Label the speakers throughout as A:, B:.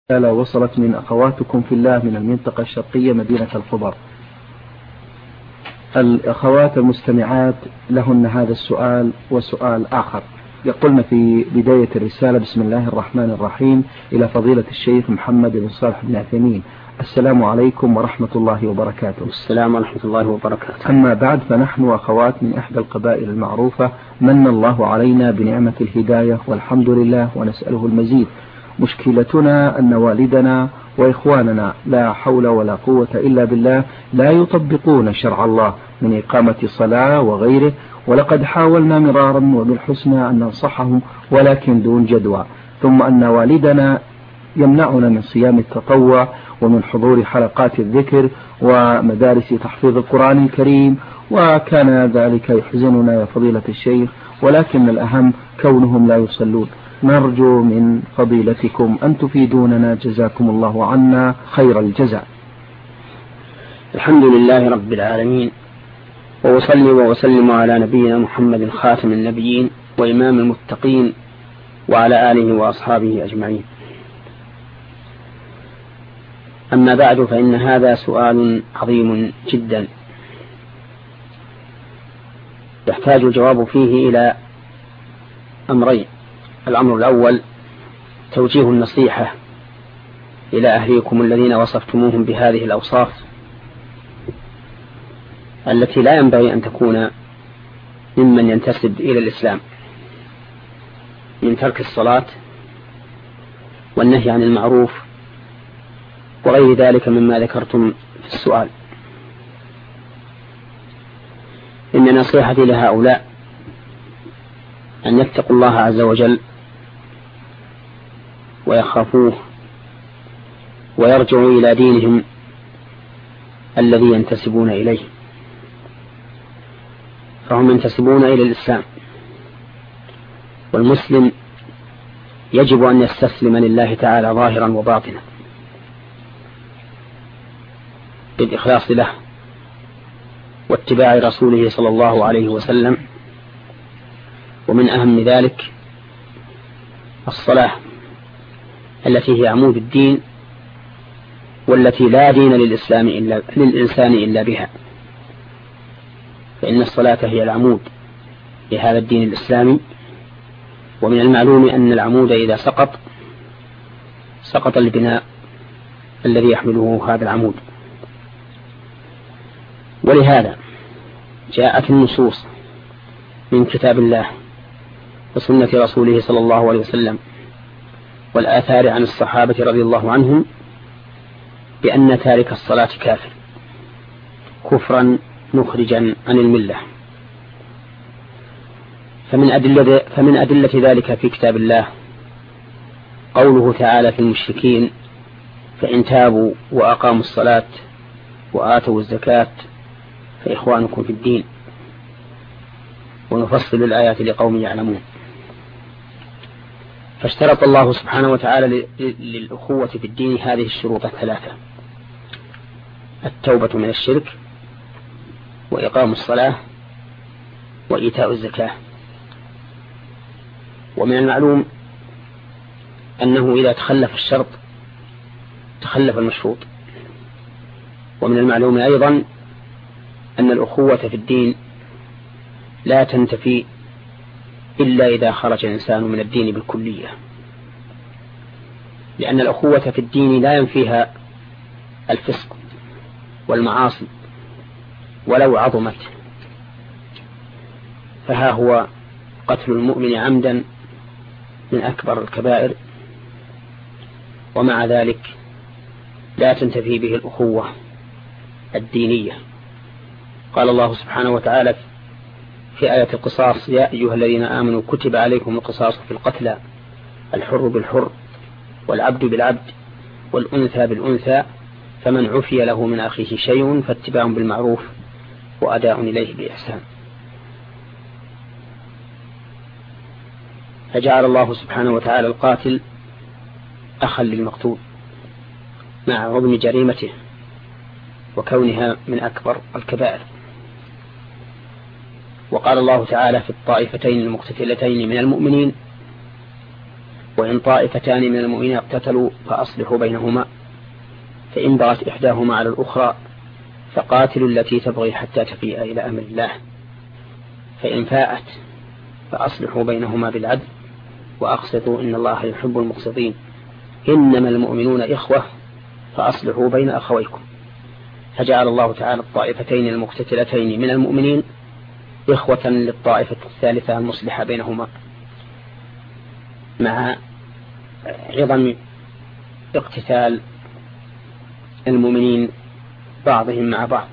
A: رسالة وصلت من أخواتكم في الله من المنطقة الشرقية مدينة الخبر. الأخوات المستمعات لهن هذا السؤال وسؤال آخر. يقولن في بداية الرسالة: بسم الله الرحمن الرحيم، إلى فضيلة الشيخ محمد بن صالح بن عثيمين، السلام عليكم ورحمة الله وبركاته.
B: السلام ورحمة الله وبركاته.
A: أما بعد، فنحن أخوات من إحدى القبائل المعروفة، من الله علينا بنعمة الهداية والحمد لله ونسأله المزيد. مشكلتنا أن والدنا وإخواننا لا حول ولا قوة إلا بالله لا يطبقون شرع الله من إقامة صلاة وغيره، ولقد حاولنا مرارا وبالحسنى أن ننصحهم ولكن دون جدوى. ثم أن والدنا يمنعنا من صيام التطوع ومن حضور حلقات الذكر ومدارس تحفيظ القرآن الكريم، وكان ذلك يحزننا يا فضيلة الشيخ، ولكن الأهم كونهم لا يصلون. نرجو من فضيلتكم أن تفيدوننا، جزاكم الله عنا خير الجزاء.
B: الحمد لله رب العالمين، وأصلي وأسلم على نبينا محمد خاتم النبيين وإمام المتقين وعلى آله وأصحابه أجمعين. أما بعد، فإن هذا سؤال عظيم جدا يحتاج الجواب فيه إلى أمرين. الأمر الأول توجيه النصيحة إلى أهليكم الذين وصفتموهم بهذه الأوصاف التي لا ينبغي أن تكون ممن ينتسب إلى الإسلام، من ترك الصلاة والنهي عن المعروف وغير ذلك مما ذكرتم في السؤال. إن نصيحتي لهؤلاء أن يتقوا الله عز وجل ويخافوه ويرجعوا إلى دينهم الذي ينتسبون إليه، فهم ينتسبون إلى الإسلام، والمسلم يجب أن يستسلم لله تعالى ظاهرا وباطنا بالإخلاص له واتباع رسوله صلى الله عليه وسلم. ومن أهم ذلك الصلاة التي هي عمود الدين، والتي لا دين للإنسان إلا بها، فإن الصلاة هي العمود لهذا الدين الإسلامي. ومن المعلوم أن العمود إذا سقط البناء الذي يحمله هذا العمود. ولهذا جاءت النصوص من كتاب الله وسنة رسوله صلى الله عليه وسلم والآثار عن الصحابة رضي الله عنهم بأن تارك الصلاة كافر كفرا مخرجا عن الملة. فمن أدلة ذلك في كتاب الله قوله تعالى في المشركين: فإن تابوا وأقاموا الصلاة وآتوا الزكاة فإخوانكم في الدين. ونفصل الآيات لقوم يعلمون. فاشترط الله سبحانه وتعالى للأخوة في الدين هذه الشروط الثلاثة: التوبة من الشرك، وإقام الصلاة، وإيتاء الزكاة. ومن المعلوم أنه إذا تخلف الشرط تخلف المشروط. ومن المعلوم أيضا أن الأخوة في الدين لا تنتفي إلا إذا خرج الإنسان من الدين بالكلية، لأن الأخوة في الدين لا ينفيها الفسق والمعاصي ولو عظمت. فها هو قتل المؤمن عمدا من أكبر الكبائر، ومع ذلك لا تنتفي به الأخوة الدينية. قال الله سبحانه وتعالى في آية القصاص: يا أيها الذين آمنوا كتب عليكم القصاص في القتلى، الحر بالحر والعبد بالعبد والأنثى بالأنثى، فمن عفي له من أخيه شيء فاتباع بالمعروف وأداء إليه بإحسان. فجعل الله سبحانه وتعالى القاتل أخا للمقتول مع عظم جريمته وكونها من أكبر الكبائر. وقال الله تعالى في الطائفتين المقتتلتين من المؤمنين: وإن طائفتان من المؤمنين اقتتلوا فأصلحوا بينهما فإن بغت إحداهما على الأخرى فقاتلوا التي تبغي حتى تفيء إلى أمر الله فإن فاءت فأصلحوا بينهما بالعدل وأقسطوا إن الله يحب المقسطين إنما المؤمنون إخوة فأصلحوا بين أخويكم فجعل الله تعالى الطائفتين المقتتلتين من المؤمنين إخوة للطائفة الثالثة المصلحة بينهما مع عظم اقتتال المؤمنين بعضهم مع بعض.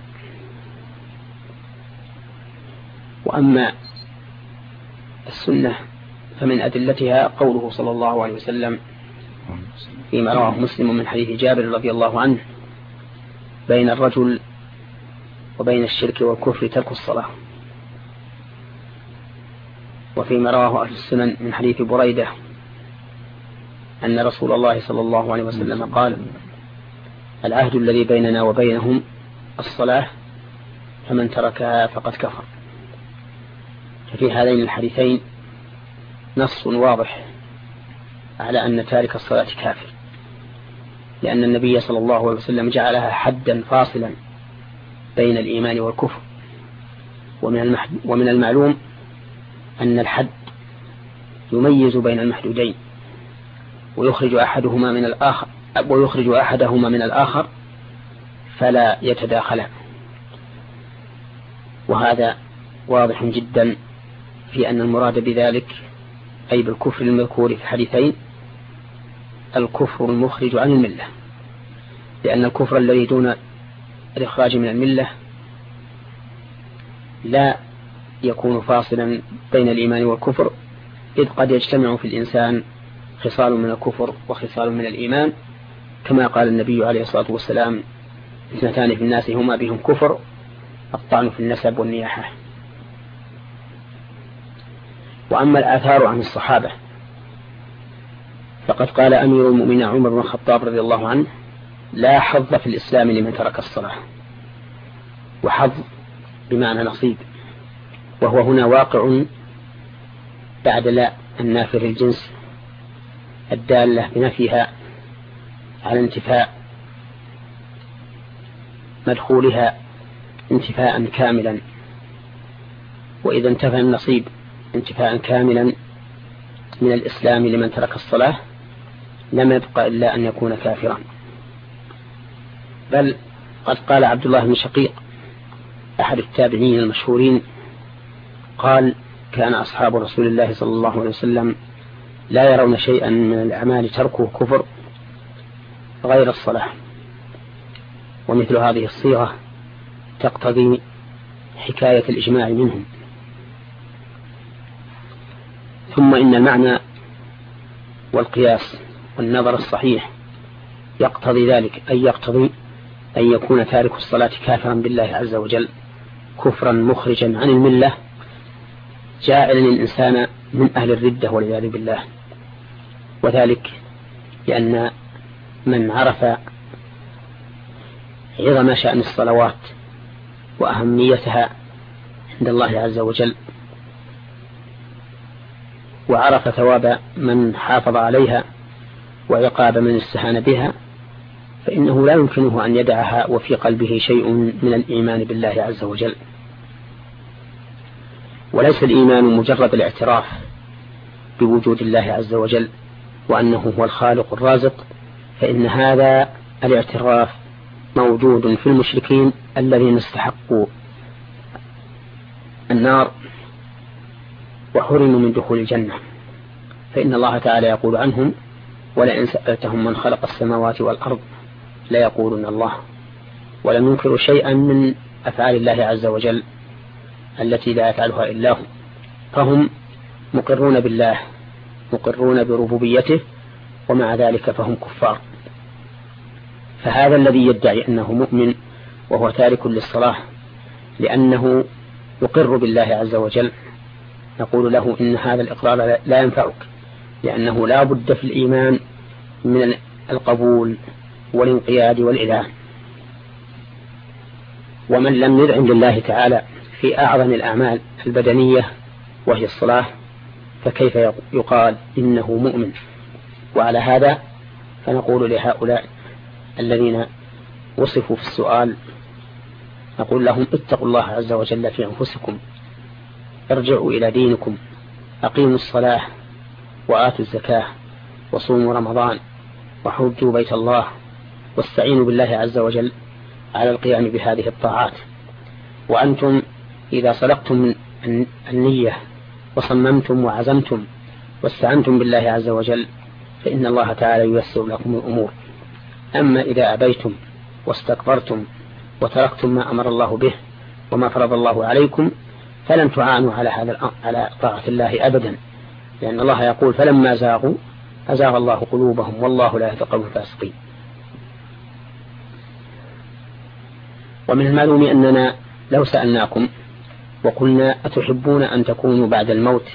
B: وأما السنة فمن أدلتها قوله صلى الله عليه وسلم فيما رواه مسلم من حديث جابر رضي الله عنه بين الرجل وبين الشرك والكفر ترك الصلاة. وفيما رواه أهل السنن من حديث بريدة أن رسول الله صلى الله عليه وسلم قال العهد الذي بيننا وبينهم الصلاة فمن تركها فقد كفر. ففي هذين الحديثين نص واضح على أن تارك الصلاة كافر لأن النبي صلى الله عليه وسلم جعلها حدا فاصلا بين الإيمان والكفر. ومن المعلوم أن الحد يميز بين المحدودين ويخرج أحدهما من الآخر فلا يتداخلا. وهذا واضح جدا في أن المراد بذلك أي بالكفر المذكور في الحديثين الكفر المخرج عن الملة لأن الكفر الذي دون الإخراج من الملة لا يكون فاصلا بين الإيمان والكفر إذ قد يجتمع في الإنسان خصال من الكفر وخصال من الإيمان كما قال النبي عليه الصلاة والسلام اثنتان في الناس هما بهم كفر الطعن في النسب والنياحة. وأما الآثار عن الصحابة فقد قال أمير المؤمنين عمر بن الخطاب رضي الله عنه لا حظ في الإسلام لمن ترك الصلاة. وحظ بمعنى نصيب وهو هنا واقع بعد لا النافر الجنس الدالة بنفيها على انتفاء مدخولها انتفاء كاملا. وإذا انتفى النصيب انتفاء كاملا من الإسلام لمن ترك الصلاة لم يبقى إلا أن يكون كافرا. بل قد قال عبد الله بن شقيق أحد التابعين المشهورين قال كان أصحاب رسول الله صلى الله عليه وسلم لا يرون شيئا من الأعمال تركه كفر غير الصلاة. ومثل هذه الصيغة تقتضي حكاية الإجماع منهم. ثم إن المعنى والقياس والنظر الصحيح يقتضي ذلك أي يقتضي أن يكون تارك الصلاة كافرا بالله عز وجل كفرا مخرجا عن الملة جاعلا الإنسان من أهل الردة والعياذ بالله. وذلك لأن من عرف عظم شأن الصلوات وأهميتها عند الله عز وجل وعرف ثواب من حافظ عليها وعقاب من استهان بها فإنه لا يمكنه أن يدعها وفي قلبه شيء من الإيمان بالله عز وجل. وليس الإيمان مجرد الاعتراف بوجود الله عز وجل وأنه هو الخالق الرازق فإن هذا الاعتراف موجود في المشركين الذين استحقوا النار وحرموا من دخول الجنة. فإن الله تعالى يقول عنهم ولئن سألتهم من خلق السماوات والأرض ليقولون الله. ولم ينكروا شيئا من أفعال الله عز وجل التي لا يفعلها إلا هو فهم مقرون بالله مقرون بربوبيته ومع ذلك فهم كفار. فهذا الذي يدعي أنه مؤمن وهو تارك للصلاة لأنه يقر بالله عز وجل نقول له إن هذا الإقرار لا ينفعك لأنه لا بد في الإيمان من القبول والانقياد والإذعان. ومن لم يذعن لله تعالى في أعظم الأعمال البدنية وهي الصلاة فكيف يقال إنه مؤمن وعلى هذا فنقول لهؤلاء الذين وصفوا في السؤال، نقول لهم اتقوا الله عز وجل في أنفسكم، ارجعوا إلى دينكم، أقيموا الصلاة وآتوا الزكاة وصوموا رمضان وحجوا بيت الله، واستعينوا بالله عز وجل على القيام بهذه الطاعات. وأنتم إذا صدقتم النية وصممتم وعزمتم واستعنتم بالله عز وجل فإن الله تعالى ييسر لكم الأمور. أما إذا أبيتم واستكبرتم وتركتم ما أمر الله به وما فرض الله عليكم فلن تعانوا على طاعة الله أبدا، لأن الله يقول فلما زاغوا أزاغ الله قلوبهم والله لا يهدي القوم الفاسقين. ومن المعلوم أننا لو سألناكم وقلنا أتحبون أن تكونوا بعد الموت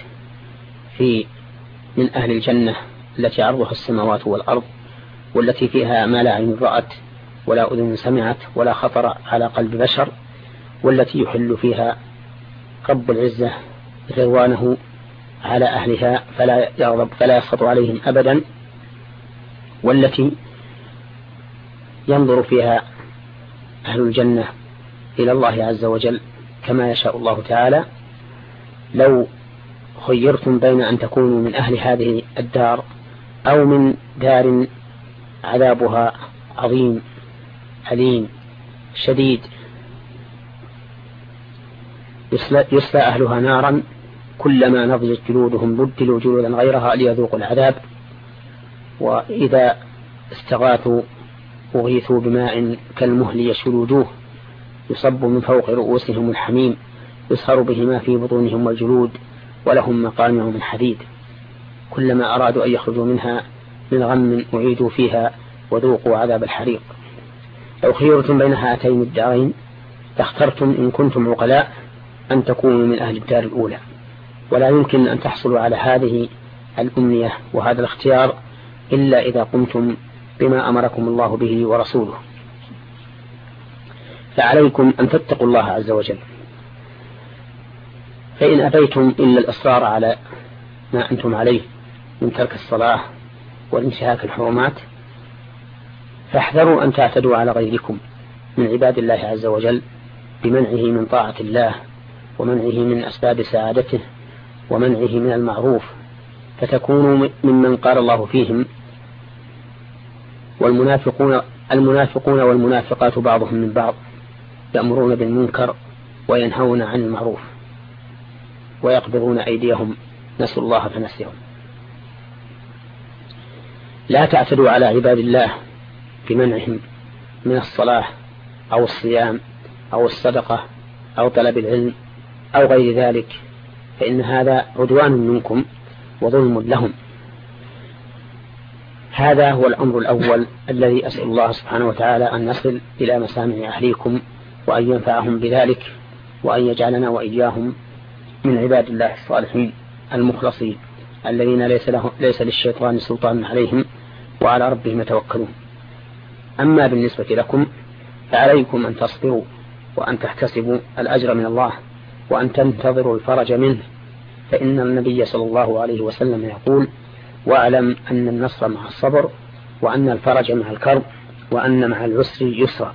B: من أهل الجنة التي عرضها السماوات والأرض، والتي فيها ما لا عين رأت ولا أذن سمعت ولا خطر على قلب بشر، والتي يحل فيها رب العزة رضوانه على أهلها فلا يغضب فلا يسخط عليهم أبدا، والتي ينظر فيها أهل الجنة إلى الله عز وجل كما يشاء الله تعالى، لو خيرتم بين أن تكونوا من أهل هذه الدار أو من دار عذابها عظيم أليم شديد يصلى أهلها نارا كلما نضجت جلودهم بدلوا جلودا غيرها ليذوقوا العذاب، وإذا استغاثوا أغيثوا بماء كالمهل يشوي الوجوه يصب من فوق رؤوسهم الحميم يسهر به ما في بطونهم والجلود ولهم مقامع من حديد، كلما أرادوا أن يخرجوا منها من غم أعيدوا فيها وذوقوا عذاب الحريق. لو خيرتم بين هاتين الدارين لاخترتم إن كنتم عقلاء أن تكونوا من أهل الدار الأولى، ولا يمكن أن تحصلوا على هذه الأمنية وهذا الاختيار إلا إذا قمتم بما أمركم الله به ورسوله. فعليكم أن تتقوا الله عز وجل، فإن أبيتم إلا الإصرار على ما أنتم عليه من ترك الصلاة وانتهاك الحرمات فاحذروا أن تعتدوا على غيركم من عباد الله عز وجل بمنعه من طاعة الله ومنعه من أسباب سعادته ومنعه من المعروف، فتكونوا ممن قال الله فيهم المنافقون والمنافقات بعضهم من بعض يأمرون بالمنكر وينهون عن المعروف ويقبضون أيديهم نسوا الله فنسيهم. لا تعتدوا على عباد الله بمنعهم من الصلاة أو الصيام أو الصدقة أو طلب العلم أو غير ذلك، فإن هذا عدوان منكم وظلم لهم. هذا هو الأمر الأول الذي أسأل الله سبحانه وتعالى أن نصل إلى مسامع أهليكم وأن ينفعهم بذلك وأن يجعلنا وإياهم من عباد الله الصالحين المخلصين الذين ليس للشيطان سلطان عليهم وعلى ربهم يتوكلون. أما بالنسبة لكم فعليكم أن تصبروا وأن تحتسبوا الأجر من الله وأن تنتظروا الفرج منه، فإن النبي صلى الله عليه وسلم يقول واعلم أن النصر مع الصبر وأن الفرج مع الكرب وأن مع العسر يسرا.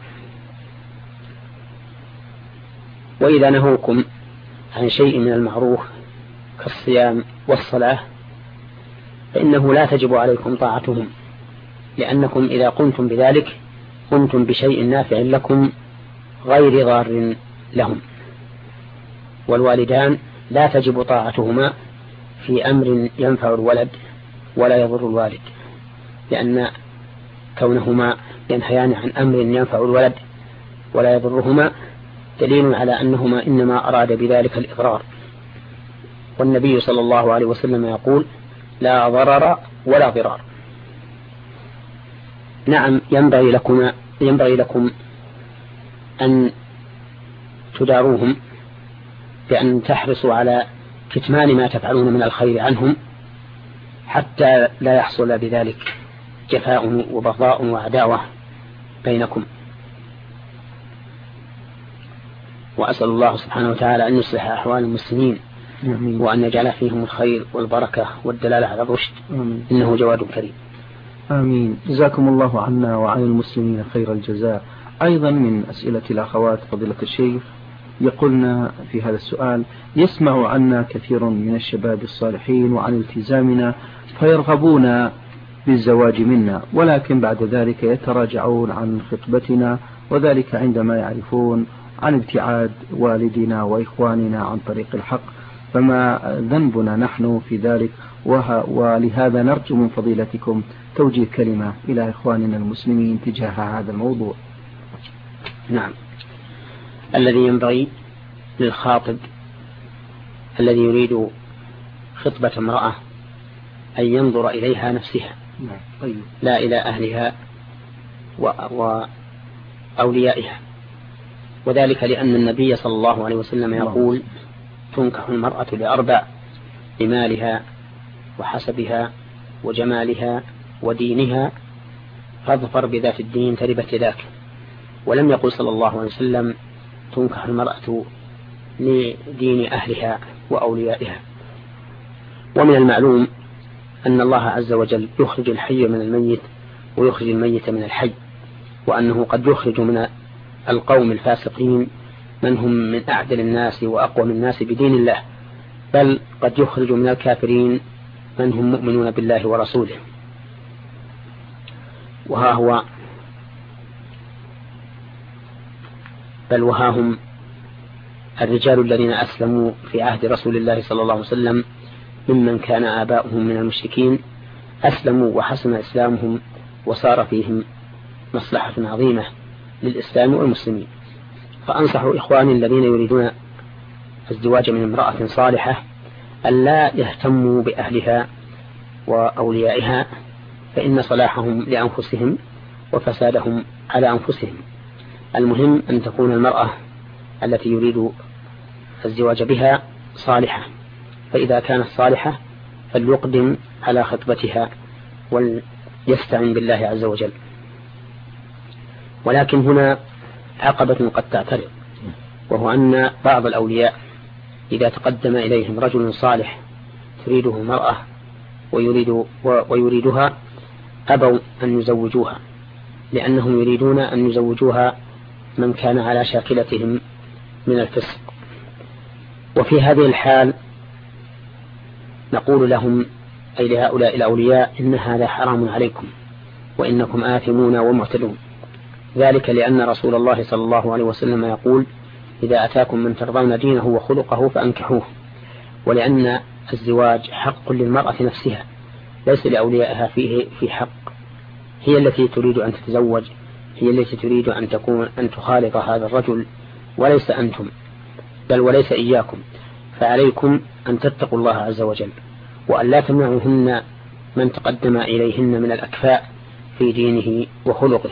B: وإذا نهوكم عن شيء من المعروف كالصيام والصلاة فإنه لا تجب عليكم طاعتهم، لأنكم إذا قمتم بذلك قمتم بشيء نافع لكم غير ضار لهم. والوالدان لا تجب طاعتهما في أمر ينفع الولد ولا يضر الوالد، لأن كونهما ينهيان عن أمر ينفع الولد ولا يضرهما دليل على أنهما إنما أراد بذلك الإضرار. والنبي صلى الله عليه وسلم يقول لا ضرر ولا ضرار. نعم ينبغي لكم أن تداروهم بأن تحرصوا على كتمان ما تفعلون من الخير عنهم حتى لا يحصل بذلك جفاء وبغضاء وعداوة بينكم. وأسأل الله سبحانه وتعالى أن يصلح أحوال المسلمين وأن يجعل فيهم الخير والبركة والدلالة على الرشد إنه جواد كريم.
A: آمين. جزاكم الله عنا وعن المسلمين خير الجزاء. أيضا من أسئلة الأخوات فضيلة الشيخ يقولنا في هذا السؤال: يسمع عنا كثير من الشباب الصالحين وعن التزامنا فيرغبون بالزواج منا، ولكن بعد ذلك يتراجعون عن خطبتنا، وذلك عندما يعرفون عن ابتعاد والدنا وإخواننا عن طريق الحق، فما ذنبنا نحن في ذلك؟ ولهذا نرجو من فضيلتكم توجيه كلمة إلى إخواننا المسلمين تجاه هذا الموضوع.
B: نعم، الذي ينبغي للخاطب الذي يريد خطبة امرأة أن ينظر إليها نفسها، لا إلى أهلها وأوليائها، وذلك لأن النبي صلى الله عليه وسلم يقول: تنكح المرأة لأربع: لمالها وحسبها وجمالها ودينها، فاظفر بذات الدين تربت يداك. ولم يقل صلى الله عليه وسلم: تنكح المرأة لدين أهلها وأوليائها. ومن المعلوم أن الله عز وجل يخرج الحي من الميت ويخرج الميت من الحي، وأنه قد يخرج من القوم الفاسقين من هم من أعدل الناس وأقوم الناس بدين الله، بل قد يخرج من الكافرين من هم مؤمنون بالله ورسوله. وها هم الرجال الذين أسلموا في عهد رسول الله صلى الله عليه وسلم ممن كان آباؤهم من المشركين، أسلموا وحسن إسلامهم وصار فيهم مصلحة عظيمة للإسلام والمسلمين. فأنصح إخواني الذين يريدون الزواج من امرأة صالحة أن لا يهتموا بأهلها وأوليائها، فإن صلاحهم لأنفسهم وفسادهم على أنفسهم. المهم أن تكون المرأة التي يريد الزواج بها صالحة، فإذا كانت صالحة فليقدم على خطبتها وليستعن بالله عز وجل. ولكن هنا عقبة قد تعترض، وهو أن بعض الأولياء إذا تقدم إليهم رجل صالح تريده المرأة ويريدها أبوا أن يزوجوها، لأنهم يريدون أن يزوجوها من كان على شاكلتهم من الفسق. وفي هذه الحال نقول لهم، أي لهؤلاء الأولياء: إن هذا حرام عليكم وإنكم آثمون ومعتدون، ذلك لأن رسول الله صلى الله عليه وسلم يقول: إذا أتاكم من ترضون دينه وخلقه فأنكحوه. ولأن الزواج حق للمرأة نفسها، ليس لأوليائها فيه في حق. هي التي تريد أن تتزوج، هي التي تريد أن تخالط هذا الرجل، وليس أنتم، بل وليس إياكم. فعليكم أن تتقوا الله عز وجل، وأن لا تمنعوهن من تقدم إليهن من الأكفاء في دينه وخلقه.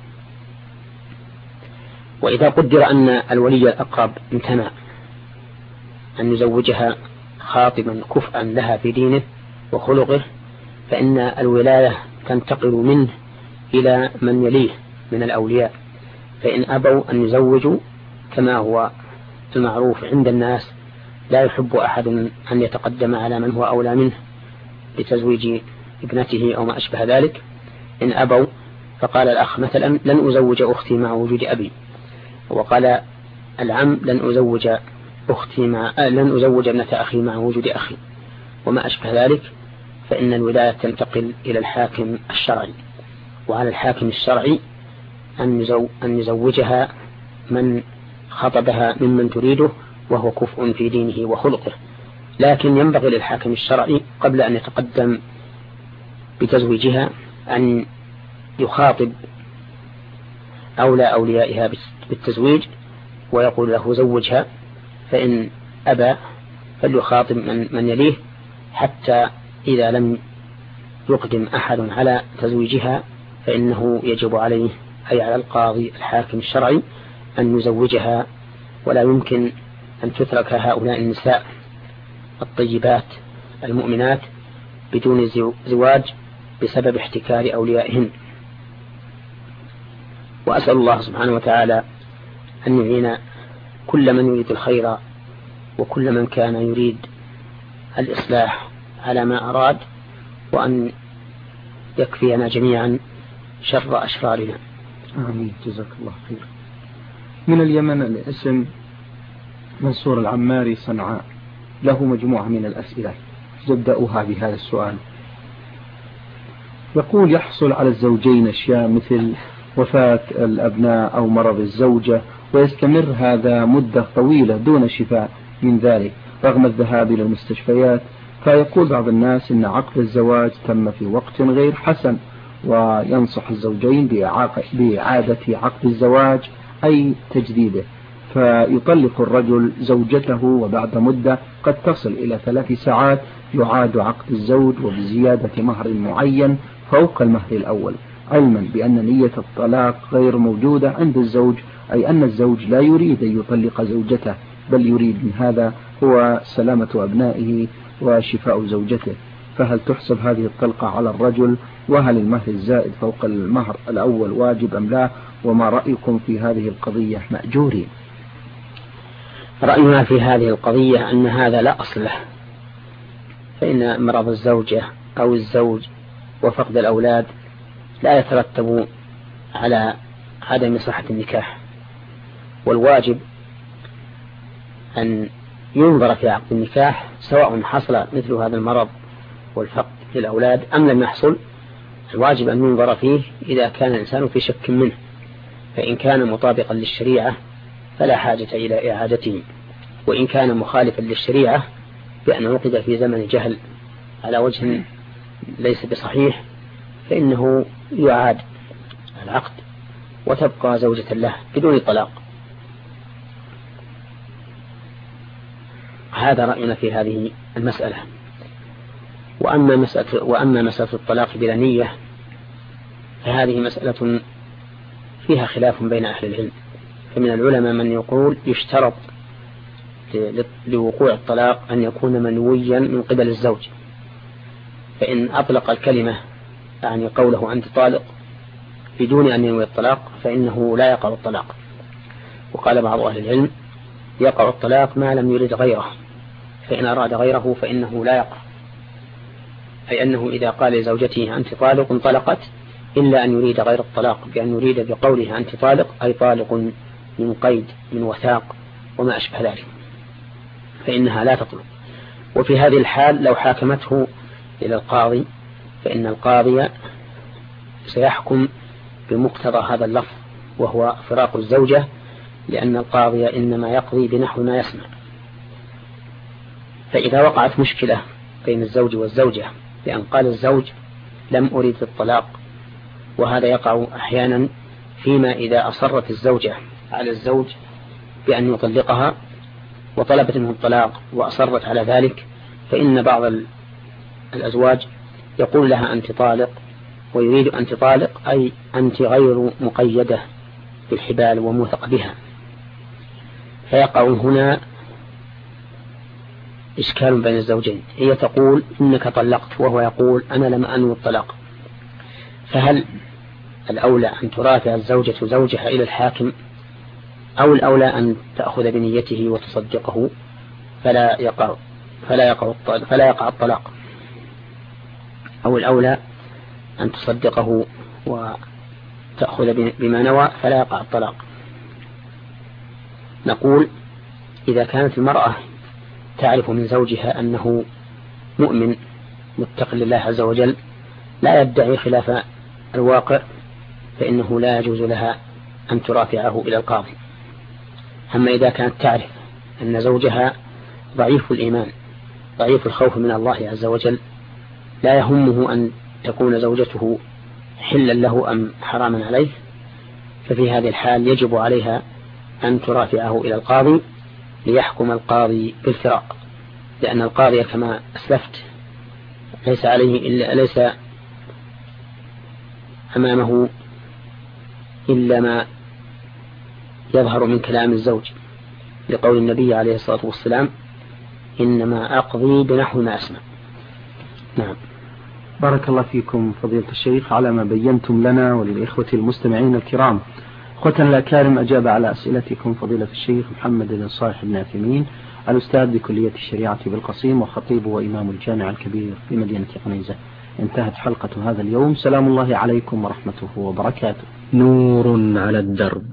B: وإذا قدر أن الولي الأقرب امتنع أن يزوجها خاطبا كفءا لها في دينه وخلقه، فإن الولاية تنتقل منه إلى من يليه من الأولياء، فإن أبوا أن يزوجوا كما هو المعروف عند الناس، لا يحب أحد أن يتقدم على من هو أولى منه لتزويج ابنته أو ما أشبه ذلك. إن أبوا فقال الأخ مثلا: لن أزوج أختي مع وجود أبي، وقال العم: لن أزوج ابنة أخي مع وجود أخي، وما أشبه ذلك، فإن الولاية تنتقل إلى الحاكم الشرعي، وعلى الحاكم الشرعي أن يزوجها من خطبها ممن تريده وهو كفء في دينه وخلقه. لكن ينبغي للحاكم الشرعي قبل أن يتقدم بتزويجها أن يخاطب أولى أوليائها بالتزويج ويقول له: زوجها. فإن أبى فليخاطب من يليه، حتى إذا لم يقدم أحد على تزويجها فإنه يجب عليه، أي على القاضي الحاكم الشرعي، أن يزوجها. ولا يمكن أن تترك هؤلاء النساء الطيبات المؤمنات بدون زواج بسبب احتكار أوليائهن. وأسأل الله سبحانه وتعالى أن يعين كل من يريد الخير وكل من كان يريد الإصلاح على ما أراد، وأن يكفينا جميعا شر أشرارنا.
A: آمين. جزاك الله خير. من اليمن الاسم منصور العماري صنعاء، له مجموعة من الأسئلة، يبدأها بهذا السؤال. يقول: يحصل على الزوجين أشياء مثل وفاة الأبناء أو مرض الزوجة، ويستمر هذا مدة طويلة دون شفاء من ذلك رغم الذهاب إلى المستشفيات. فيقول بعض الناس إن عقد الزواج تم في وقت غير حسن، وينصح الزوجين بإعادة عقد الزواج أي تجديده، فيطلق الرجل زوجته وبعد مدة قد تصل إلى 3 ساعات يعاد عقد الزوج وبزيادة مهر معين فوق المهر الأول، علما بأن نية الطلاق غير موجودة عند الزوج، أي أن الزوج لا يريد أن يطلق زوجته، بل يريد من هذا هو سلامة أبنائه وشفاء زوجته. فهل تحسب هذه الطلقة على الرجل؟ وهل المهر الزائد فوق المهر الأول واجب أم لا؟ وما رأيكم في هذه القضية مأجورين؟
B: رأينا في هذه القضية أن هذا لا أصل له، فإن مرض الزوجة أو الزوج وفقد الأولاد لا يترتب على عدم صحة النكاح، والواجب أن ينظر في عقد النكاح سواء حصل مثل هذا المرض والفقد للأولاد أم لم يحصل. الواجب أن ينظر فيه إذا كان الإنسان في شك منه، فإن كان مطابقا للشريعة فلا حاجة إلى إعادته، وإن كان مخالفا للشريعة بأن عقد في زمن جهل على وجه ليس بصحيح فإنه يعاد العقد وتبقى زوجة له بدون طلاق. هذا رأينا في هذه المسألة. وأما مسألة الطلاق بلا نية فهذه مسألة فيها خلاف بين أهل العلم، فمن العلماء من يقول يشترط لوقوع الطلاق أن يكون منويا من قبل الزوج، فإن أطلق الكلمة يعني قوله أنت طالق بدون أن ينوي الطلاق فإنه لا يقع الطلاق. وقال بعض أهل العلم يقع الطلاق ما لم يرد غيره، فإن أراد غيره فإنه لا يقع، أي أنه إذا قال لزوجته أنت طالق انطلقت، إلا أن يريد غير الطلاق، بأن يريد بقوله أنت طالق أي طالق من قيد من وثاق وما أشبه ذلك، فإنها لا تطلق. وفي هذه الحال لو حاكمته إلى القاضي فإن القاضي سيحكم بمقتضى هذا اللفظ وهو فراق الزوجة، لأن القاضي إنما يقضي بنحو ما يسمع. فإذا وقعت مشكلة بين الزوج والزوجة بأن قال الزوج لم أريد الطلاق، وهذا يقع أحيانا فيما إذا أصرت الزوجة على الزوج بأن يطلقها وطلبت منه الطلاق وأصرت على ذلك، فإن بعض الأزواج يقول لها أنت طالق ويريد أنت طالق أي أنت غير مقيدة بالحبال وموثق بها، فيقع هنا إشكال بين الزوجين. هي تقول إنك طلقت وهو يقول أنا لم أنوي الطلاق، فهل الأولى أن ترافع الزوجة زوجها إلى الحاكم، أو الأولى أن تأخذ بنيته وتصدقه فلا يقع الطلاق، أو الأولى أن تصدقه وتأخذ بما نوى فلا يقع الطلاق؟ نقول إذا كانت المرأة تعرف من زوجها أنه مؤمن متق لله عز وجل لا يدعي خلاف الواقع فإنه لا يجوز لها أن ترافعه إلى القاضي. أما إذا كانت تعرف أن زوجها ضعيف الإيمان ضعيف الخوف من الله عز وجل لا يهمه أن تكون زوجته حلا له أم حراما عليه، ففي هذه الحال يجب عليها أن ترافعه إلى القاضي ليحكم القاضي بالفراق، لأن القاضي كما أسلفت ليس أمامه إلا ما يظهر من كلام الزوج، لقول النبي عليه الصلاة والسلام إنما أقضي بنحو ما أسمع. نعم.
A: بارك الله فيكم فضيلة الشيخ على ما بينتم لنا وللإخوة المستمعين الكرام. أخوتنا الأكارم، أجاب على أسئلتكم فضيلة الشيخ محمد بن صالح بن عثيمين الأستاذ بكلية الشريعة بالقصيم وخطيب وإمام الجامع الكبير بمدينة عنيزة. انتهت حلقة هذا اليوم. سلام الله عليكم ورحمته وبركاته.
C: نور على الدرب،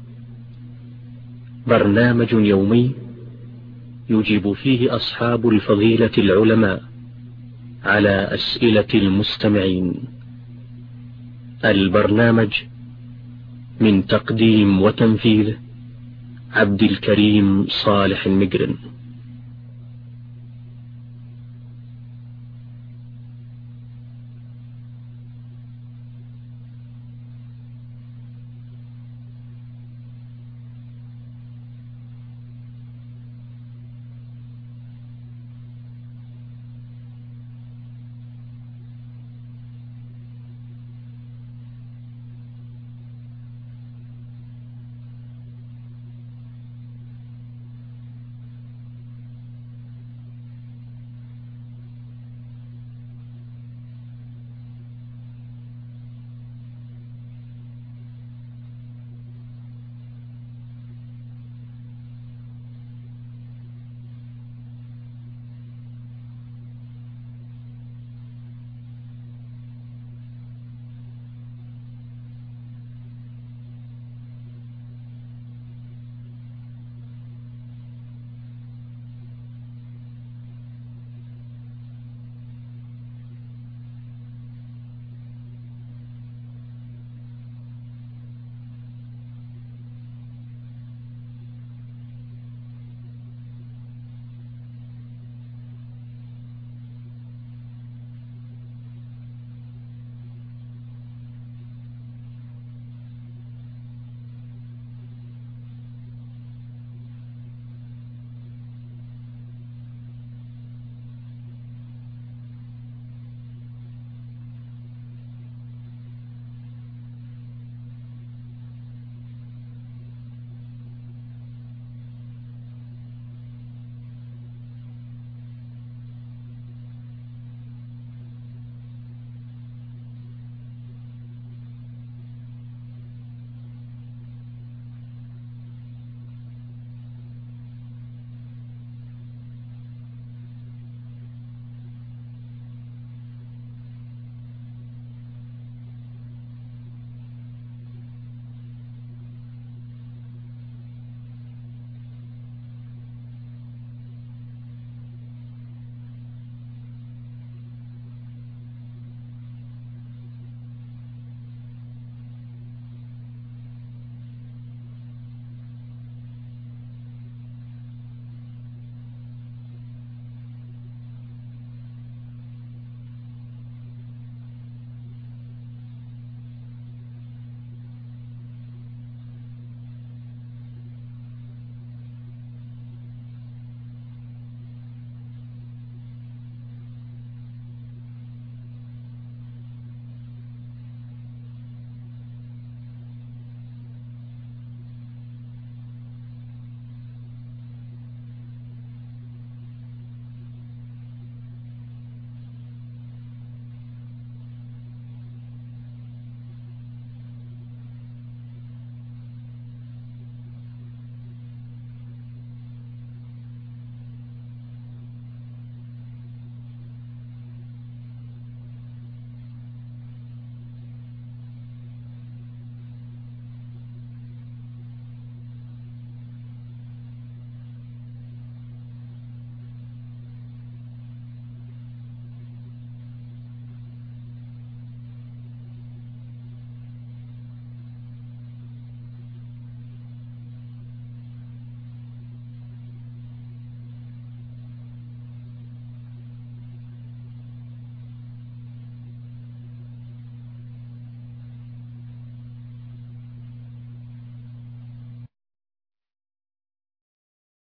C: برنامج يومي يجيب فيه أصحاب الفضيلة العلماء على أسئلة المستمعين. البرنامج من تقديم وتمثيل عبد الكريم صالح المقرن.